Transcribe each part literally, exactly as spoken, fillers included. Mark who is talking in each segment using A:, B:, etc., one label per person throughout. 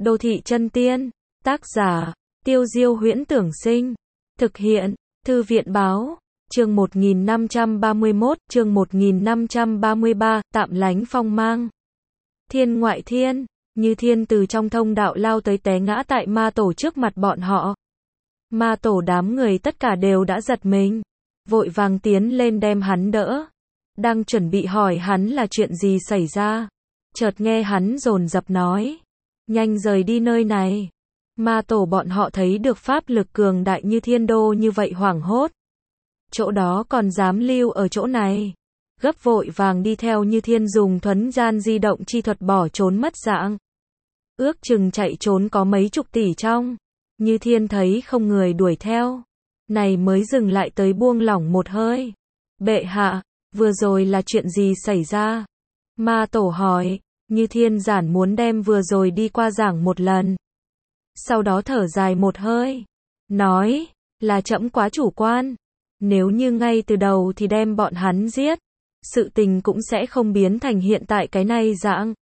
A: Đô thị chân tiên. Tác giả, Tiêu Diêu Huyễn Tưởng Sinh. Thực hiện, Thư viện Báo. Chương một nghìn năm trăm ba mươi mốt, chương một nghìn năm trăm ba mươi ba, tạm lánh phong mang. Thiên ngoại thiên, Như Thiên từ trong thông đạo lao tới té ngã tại ma tổ trước mặt bọn họ. Ma tổ đám người tất cả đều đã giật mình, vội vàng tiến lên đem hắn đỡ. Đang chuẩn bị hỏi hắn là chuyện gì xảy ra, chợt nghe hắn dồn dập nói, nhanh rời đi nơi này. Ma tổ bọn họ thấy được pháp lực cường đại như Thiên Đô như vậy hoảng hốt. Chỗ đó còn dám lưu ở chỗ này. Gấp vội vàng đi theo Như Thiên dùng thuấn gian di động chi thuật bỏ trốn mất dạng. Ước chừng chạy trốn có mấy chục tỷ trong. Như Thiên thấy không người đuổi theo, này mới dừng lại tới buông lỏng một hơi. Bệ hạ, vừa rồi là chuyện gì xảy ra? Ma tổ hỏi. Như Thiên giản muốn đem vừa rồi đi qua giảng một lần. Sau đó thở dài một hơi, nói, là trẫm quá chủ quan. Nếu như ngay từ đầu thì đem bọn hắn giết, sự tình cũng sẽ không biến thành hiện tại cái này dạng.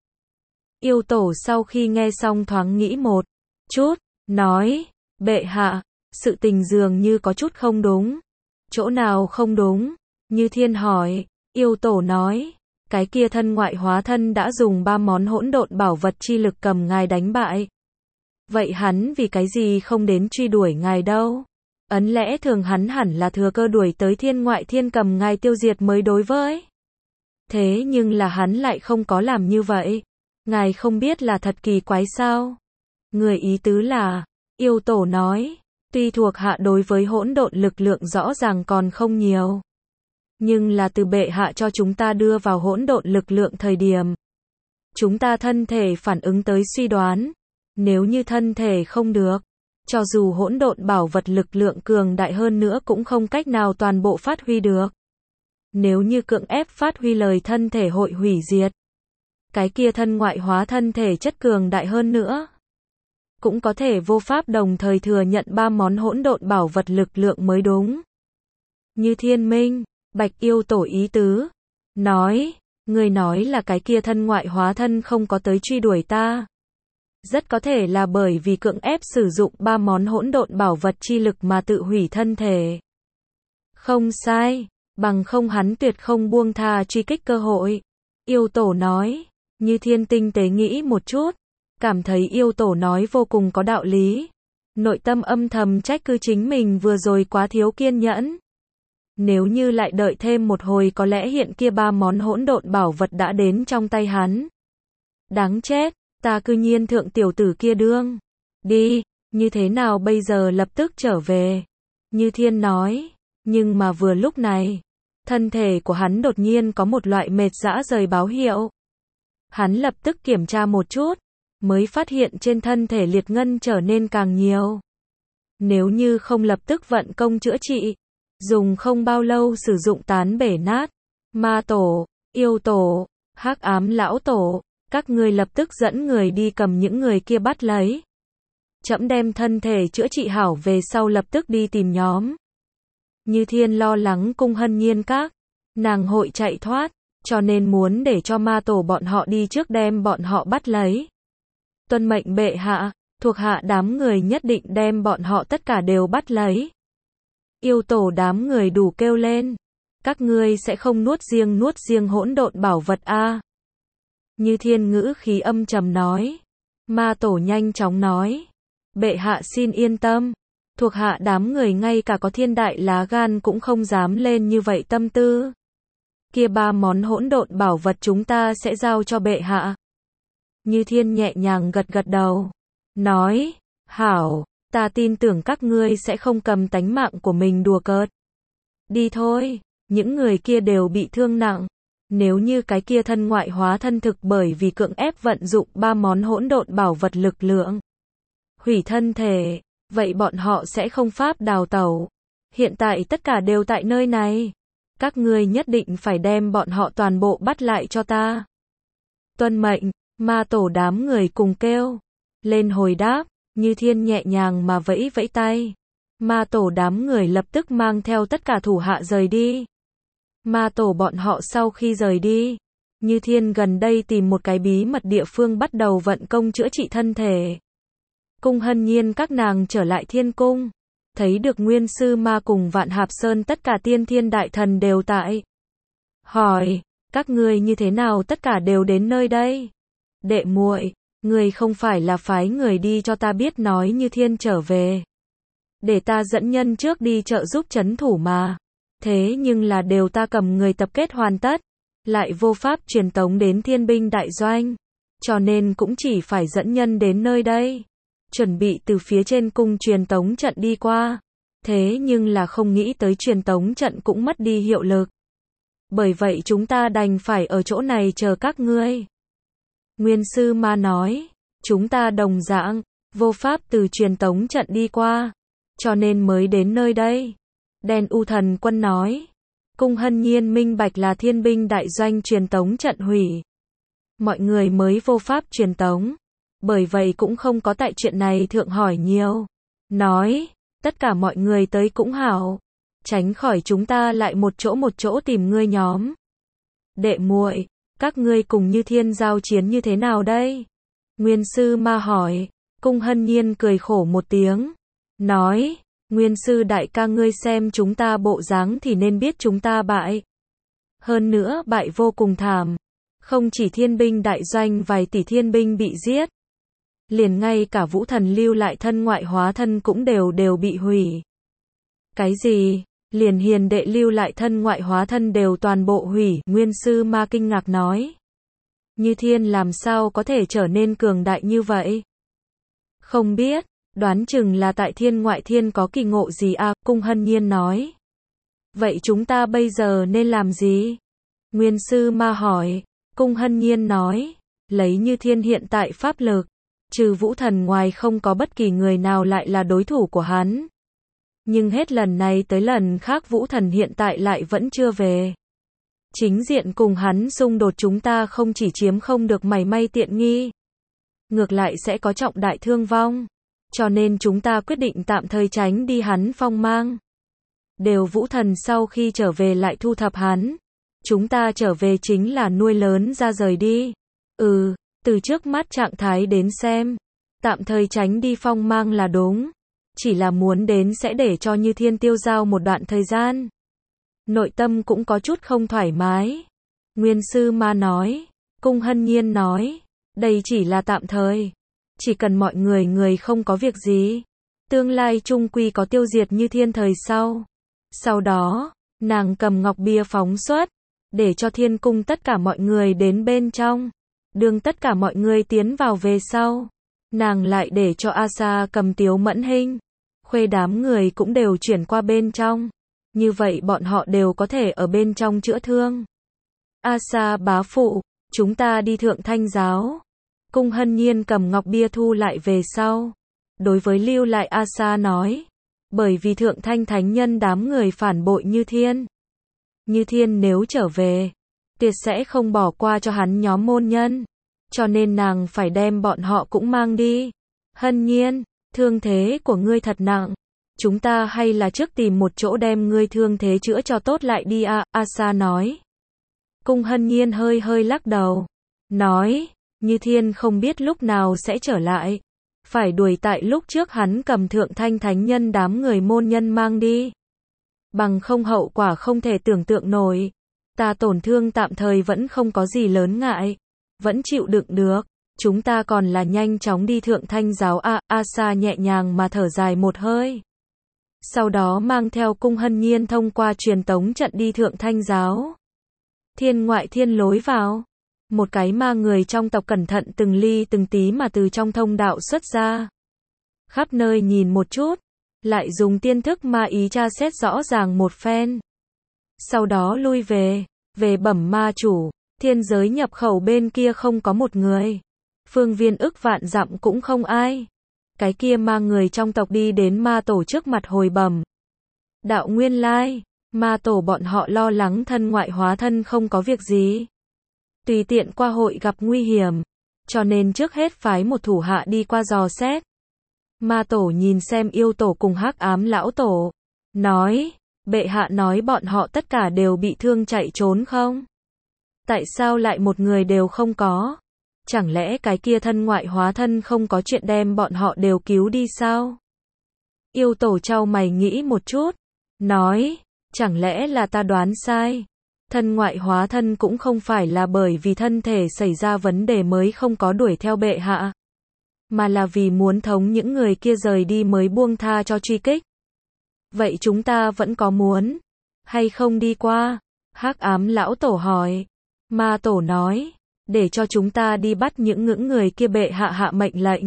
A: Yêu tổ sau khi nghe xong thoáng nghĩ một chút, nói, bệ hạ, sự tình dường như có chút không đúng. Chỗ nào không đúng? Như Thiên hỏi. Yêu tổ nói, cái kia thân ngoại hóa thân đã dùng ba món hỗn độn bảo vật chi lực cầm ngài đánh bại. Vậy hắn vì cái gì không đến truy đuổi ngài đâu? Ấn lẽ thường hắn hẳn là thừa cơ đuổi tới thiên ngoại thiên cầm ngài tiêu diệt mới đối với. Thế nhưng là hắn lại không có làm như vậy. Ngài không biết là thật kỳ quái sao? Người ý tứ là, yêu tổ nói, tuy thuộc hạ đối với hỗn độn lực lượng rõ ràng còn không nhiều. Nhưng là từ bệ hạ cho chúng ta đưa vào hỗn độn lực lượng thời điểm, chúng ta thân thể phản ứng tới suy đoán. Nếu như thân thể không được, cho dù hỗn độn bảo vật lực lượng cường đại hơn nữa cũng không cách nào toàn bộ phát huy được. Nếu như cưỡng ép phát huy lời thân thể hội hủy diệt. Cái kia thân ngoại hóa thân thể chất cường đại hơn nữa, cũng có thể vô pháp đồng thời thừa nhận ba món hỗn độn bảo vật lực lượng mới đúng. Như Thiên minh, bạch yêu tổ ý tứ, nói, người nói là cái kia thân ngoại hóa thân không có tới truy đuổi ta. Rất có thể là bởi vì cưỡng ép sử dụng ba món hỗn độn bảo vật chi lực mà tự hủy thân thể. Không sai, bằng không hắn tuyệt không buông tha truy kích cơ hội. Yêu tổ nói. Như Thiên tinh tế nghĩ một chút, cảm thấy yêu tổ nói vô cùng có đạo lý. Nội tâm âm thầm trách cứ chính mình vừa rồi quá thiếu kiên nhẫn. Nếu như lại đợi thêm một hồi có lẽ hiện kia ba món hỗn độn bảo vật đã đến trong tay hắn. Đáng chết, ta cư nhiên thượng tiểu tử kia đương. Đi, như thế nào bây giờ lập tức trở về. Như Thiên nói, nhưng mà vừa lúc này, thân thể của hắn đột nhiên có một loại mệt rã rời báo hiệu. Hắn lập tức kiểm tra một chút, mới phát hiện trên thân thể liệt ngân trở nên càng nhiều. Nếu như không lập tức vận công chữa trị, dùng không bao lâu sử dụng tán bể nát. Ma tổ, yêu tổ, hắc ám lão tổ, các ngươi lập tức dẫn người đi cầm những người kia bắt lấy. Trẫm đem thân thể chữa trị hảo về sau lập tức đi tìm nhóm. Như Thiên lo lắng cung Hân Nhiên các, nàng hội chạy thoát, cho nên muốn để cho ma tổ bọn họ đi trước đem bọn họ bắt lấy. Tuân mệnh bệ hạ, thuộc hạ đám người nhất định đem bọn họ tất cả đều bắt lấy. Yêu tổ đám người đủ kêu lên, các ngươi sẽ không nuốt riêng nuốt riêng hỗn độn bảo vật a? À? Như Thiên ngữ khí âm trầm nói. Ma tổ nhanh chóng nói, bệ hạ xin yên tâm, thuộc hạ đám người ngay cả có thiên đại lá gan cũng không dám lên như vậy tâm tư. Kia ba món hỗn độn bảo vật chúng ta sẽ giao cho bệ hạ. Như Thiên nhẹ nhàng gật gật đầu, nói, hảo, ta tin tưởng các ngươi sẽ không cầm tánh mạng của mình đùa cợt. Đi thôi, những người kia đều bị thương nặng. Nếu như cái kia thân ngoại hóa thân thực bởi vì cưỡng ép vận dụng ba món hỗn độn bảo vật lực lượng hủy thân thể, vậy bọn họ sẽ không pháp đào tẩu. Hiện tại tất cả đều tại nơi này. Các ngươi nhất định phải đem bọn họ toàn bộ bắt lại cho ta. Tuân mệnh, ma tổ đám người cùng kêu lên hồi đáp. Như Thiên nhẹ nhàng mà vẫy vẫy tay. Ma tổ đám người lập tức mang theo tất cả thủ hạ rời đi. Ma tổ bọn họ sau khi rời đi, Như Thiên gần đây tìm một cái bí mật địa phương bắt đầu vận công chữa trị thân thể. Cung Hân Nhiên các nàng trở lại thiên cung, thấy được Nguyên Sư Ma cùng Vạn Hạp Sơn tất cả tiên thiên đại thần đều tại. Hỏi, các ngươi như thế nào tất cả đều đến nơi đây? Đệ muội, người không phải là phái người đi cho ta biết nói Như Thiên trở về, để ta dẫn nhân trước đi trợ giúp trấn thủ mà. Thế nhưng là đều ta cầm người tập kết hoàn tất, lại vô pháp truyền tống đến thiên binh đại doanh, cho nên cũng chỉ phải dẫn nhân đến nơi đây, chuẩn bị từ phía trên cung truyền tống trận đi qua. Thế nhưng là không nghĩ tới truyền tống trận cũng mất đi hiệu lực. Bởi vậy chúng ta đành phải ở chỗ này chờ các ngươi. Nguyên Sư Ma nói, chúng ta đồng dạng, vô pháp từ truyền tống trận đi qua, cho nên mới đến nơi đây. Đen U Thần Quân nói, Cung Hân Nhiên minh bạch là thiên binh đại doanh truyền tống trận hủy, mọi người mới vô pháp truyền tống, bởi vậy cũng không có tại chuyện này thượng hỏi nhiều. Nói, tất cả mọi người tới cũng hảo, tránh khỏi chúng ta lại một chỗ một chỗ tìm ngươi nhóm. Đệ muội, các ngươi cùng Như Thiên giao chiến như thế nào đây? Nguyên Sư Ma hỏi. Cung Hân Nhiên cười khổ một tiếng, nói, Nguyên Sư đại ca ngươi xem chúng ta bộ dáng thì nên biết chúng ta bại. Hơn nữa bại vô cùng thảm, không chỉ thiên binh đại doanh vài tỷ thiên binh bị giết, liền ngay cả Vũ Thần lưu lại thân ngoại hóa thân cũng đều đều bị hủy. Cái gì? Liền hiền đệ lưu lại thân ngoại hóa thân đều toàn bộ hủy, Nguyên Sư Ma kinh ngạc nói. Như Thiên làm sao có thể trở nên cường đại như vậy? Không biết, đoán chừng là tại thiên ngoại thiên có kỳ ngộ gì à, Cung Hân Nhiên nói. Vậy chúng ta bây giờ nên làm gì? Nguyên Sư Ma hỏi. Cung Hân Nhiên nói, lấy Như Thiên hiện tại pháp lực, trừ Vũ Thần ngoài không có bất kỳ người nào lại là đối thủ của hắn. Nhưng hết lần này tới lần khác Vũ Thần hiện tại lại vẫn chưa về. Chính diện cùng hắn xung đột chúng ta không chỉ chiếm không được mảy may tiện nghi, ngược lại sẽ có trọng đại thương vong. Cho nên chúng ta quyết định tạm thời tránh đi hắn phong mang. Đều Vũ Thần sau khi trở về lại thu thập hắn. Chúng ta trở về chính là nuôi lớn ra rời đi. Ừ, từ trước mắt trạng thái đến xem, tạm thời tránh đi phong mang là đúng. Chỉ là muốn đến sẽ để cho Như Thiên tiêu dao một đoạn thời gian. Nội tâm cũng có chút không thoải mái. Nguyên Sư Ma nói. Cung Hân Nhiên nói, đây chỉ là tạm thời. Chỉ cần mọi người người không có việc gì, tương lai chung quy có tiêu diệt Như Thiên thời sau. Sau đó, nàng cầm ngọc bia phóng xuất, để cho thiên cung tất cả mọi người đến bên trong. Đường tất cả mọi người tiến vào về sau, nàng lại để cho Asa cầm Tiếu Mẫn Hinh, Khuê đám người cũng đều chuyển qua bên trong. Như vậy bọn họ đều có thể ở bên trong chữa thương. Asa bá phụ, chúng ta đi Thượng Thanh giáo. Cung Hân Nhiên cầm ngọc bia thu lại về sau. Đối với lưu lại Asa nói, bởi vì Thượng Thanh thánh nhân đám người phản bội Như Thiên. Như Thiên nếu trở về, tuyệt sẽ không bỏ qua cho hắn nhóm môn nhân. Cho nên nàng phải đem bọn họ cũng mang đi. Hân Nhiên, thương thế của ngươi thật nặng. Chúng ta hay là trước tìm một chỗ đem ngươi thương thế chữa cho tốt lại đi à, Asa nói. Cung Hân Nhiên hơi hơi lắc đầu. Nói, Như Thiên không biết lúc nào sẽ trở lại. Phải đuổi tại lúc trước hắn cầm Thượng Thanh thánh nhân đám người môn nhân mang đi. Bằng không hậu quả không thể tưởng tượng nổi. Ta tổn thương tạm thời vẫn không có gì lớn ngại. Vẫn chịu đựng được. Chúng ta còn là nhanh chóng đi Thượng Thanh giáo à, Asa nhẹ nhàng mà thở dài một hơi. Sau đó mang theo Cung Hân Nhiên thông qua truyền tống trận đi Thượng Thanh giáo. Thiên ngoại thiên lối vào. Một cái ma người trong tộc cẩn thận từng ly từng tí mà từ trong thông đạo xuất ra. Khắp nơi nhìn một chút, lại dùng tiên thức ma ý tra xét rõ ràng một phen. Sau đó lui về, về bẩm ma chủ, thiên giới nhập khẩu bên kia không có một người. Phương viên ức vạn dặm cũng không ai. Cái kia ma người trong tộc đi đến ma tổ trước mặt hồi bẩm. Đạo nguyên lai, ma tổ bọn họ lo lắng thân ngoại hóa thân không có việc gì. Tùy tiện qua hội gặp nguy hiểm, cho nên trước hết phái một thủ hạ đi qua dò xét. Ma tổ nhìn xem yêu tổ cùng hắc ám lão tổ, nói, bệ hạ nói bọn họ tất cả đều bị thương chạy trốn không? Tại sao lại một người đều không có? Chẳng lẽ cái kia thân ngoại hóa thân không có chuyện đem bọn họ đều cứu đi sao? Yêu tổ chau mày nghĩ một chút, nói, chẳng lẽ là ta đoán sai? Thân ngoại hóa thân cũng không phải là bởi vì thân thể xảy ra vấn đề mới không có đuổi theo bệ hạ, mà là vì muốn thống những người kia rời đi mới buông tha cho truy kích. Vậy chúng ta vẫn có muốn hay không đi qua? Hắc ám lão tổ hỏi. Ma tổ nói, để cho chúng ta đi bắt những ngưỡng người kia bệ hạ hạ mệnh lệnh.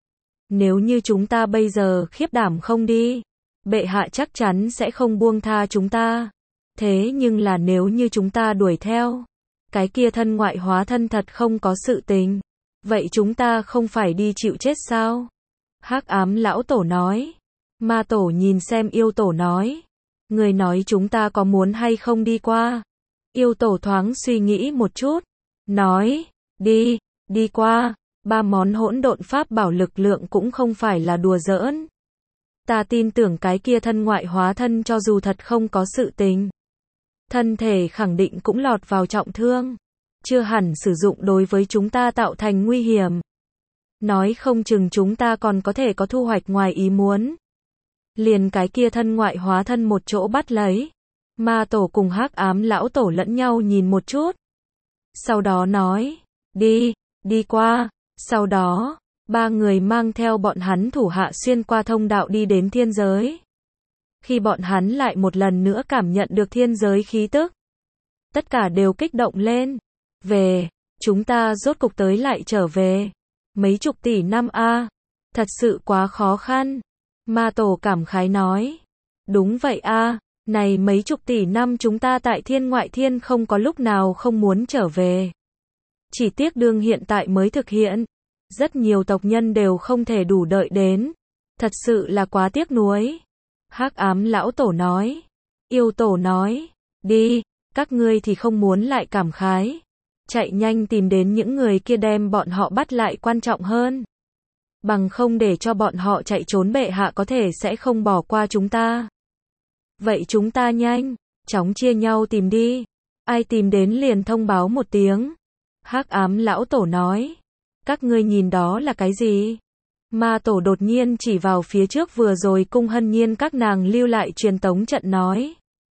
A: Nếu như chúng ta bây giờ khiếp đảm không đi, bệ hạ chắc chắn sẽ không buông tha chúng ta. Thế nhưng là nếu như chúng ta đuổi theo, cái kia thân ngoại hóa thân thật không có sự tình, vậy chúng ta không phải đi chịu chết sao? Hắc ám lão tổ nói. Ma tổ nhìn xem yêu tổ nói, người nói chúng ta có muốn hay không đi qua? Yêu tổ thoáng suy nghĩ một chút, nói, đi, đi qua, ba món hỗn độn pháp bảo lực lượng cũng không phải là đùa giỡn. Ta tin tưởng cái kia thân ngoại hóa thân cho dù thật không có sự tình, thân thể khẳng định cũng lọt vào trọng thương, chưa hẳn sử dụng đối với chúng ta tạo thành nguy hiểm. Nói không chừng chúng ta còn có thể có thu hoạch ngoài ý muốn. Liền cái kia thân ngoại hóa thân một chỗ bắt lấy. Ma tổ cùng hắc ám lão tổ lẫn nhau nhìn một chút. Sau đó nói, đi, đi qua. Sau đó, ba người mang theo bọn hắn thủ hạ xuyên qua thông đạo đi đến thiên giới. Khi bọn hắn lại một lần nữa cảm nhận được thiên giới khí tức, tất cả đều kích động lên. Về, chúng ta rốt cục tới lại trở về. Mấy chục tỷ năm a, thật sự quá khó khăn. Ma tổ cảm khái nói. Đúng vậy a, này mấy chục tỷ năm chúng ta tại thiên ngoại thiên không có lúc nào không muốn trở về. Chỉ tiếc đương hiện tại mới thực hiện. Rất nhiều tộc nhân đều không thể đủ đợi đến. Thật sự là quá tiếc nuối. Hắc ám lão tổ nói. Yêu tổ nói. Đi, các ngươi thì không muốn lại cảm khái. Chạy nhanh tìm đến những người kia đem bọn họ bắt lại quan trọng hơn. Bằng không để cho bọn họ chạy trốn bệ hạ có thể sẽ không bỏ qua chúng ta. Vậy chúng ta nhanh, chóng chia nhau tìm đi. Ai tìm đến liền thông báo một tiếng. Hắc ám lão tổ nói. Các ngươi nhìn đó là cái gì? Ma tổ đột nhiên chỉ vào phía trước vừa rồi cung hân nhiên các nàng lưu lại truyền tống trận nói.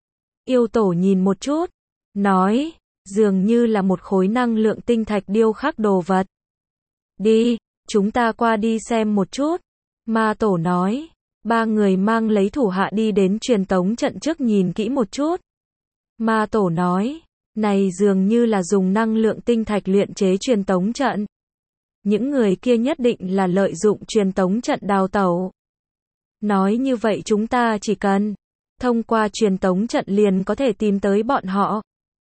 A: Yêu tổ nhìn một chút. Nói, dường như là một khối năng lượng tinh thạch điêu khắc đồ vật. Đi, chúng ta qua đi xem một chút. Ma tổ nói. Ba người mang lấy thủ hạ đi đến truyền tống trận trước nhìn kỹ một chút. Ma tổ nói. Này dường như là dùng năng lượng tinh thạch luyện chế truyền tống trận. Những người kia nhất định là lợi dụng truyền tống trận đào tẩu. Nói như vậy chúng ta chỉ cần thông qua truyền tống trận liền có thể tìm tới bọn họ.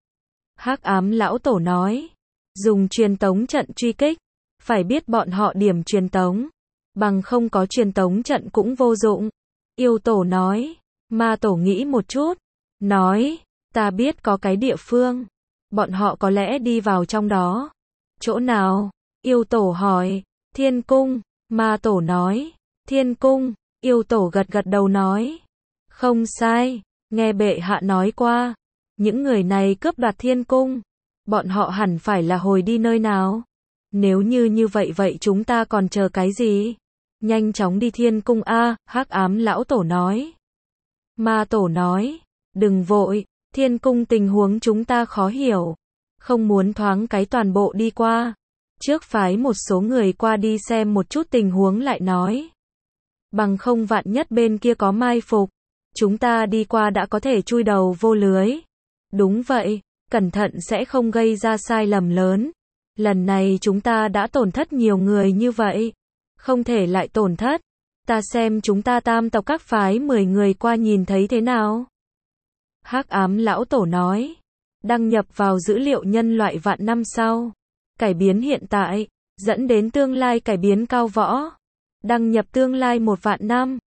A: Hắc ám lão tổ nói. Dùng truyền tống trận truy kích. Phải biết bọn họ điểm truyền tống. Bằng không có truyền tống trận cũng vô dụng. Yêu tổ nói. Ma tổ nghĩ một chút. Nói. Ta biết có cái địa phương. Bọn họ có lẽ đi vào trong đó. Chỗ nào? Yêu tổ hỏi. Thiên cung. Ma tổ nói. Thiên cung. Yêu tổ gật gật đầu nói. Không sai. Nghe bệ hạ nói qua. Những người này cướp đoạt thiên cung. Bọn họ hẳn phải là hồi đi nơi nào? Nếu như như vậy vậy chúng ta còn chờ cái gì? Nhanh chóng đi thiên cung a, hắc ám lão tổ nói. Ma tổ nói. Đừng vội. Thiên cung tình huống chúng ta khó hiểu. Không muốn thoáng cái toàn bộ đi qua. Trước phái một số người qua đi xem một chút tình huống lại nói. Bằng không vạn nhất bên kia có mai phục. Chúng ta đi qua đã có thể chui đầu vô lưới. Đúng vậy, cẩn thận sẽ không gây ra sai lầm lớn. Lần này chúng ta đã tổn thất nhiều người như vậy. Không thể lại tổn thất. Ta xem chúng ta tam tộc các phái mười người qua nhìn thấy thế nào? Hắc ám lão tổ nói. Đăng nhập vào dữ liệu nhân loại vạn năm sau. Cải biến hiện tại. Dẫn đến tương lai cải biến cao võ. Đăng nhập tương lai một vạn năm.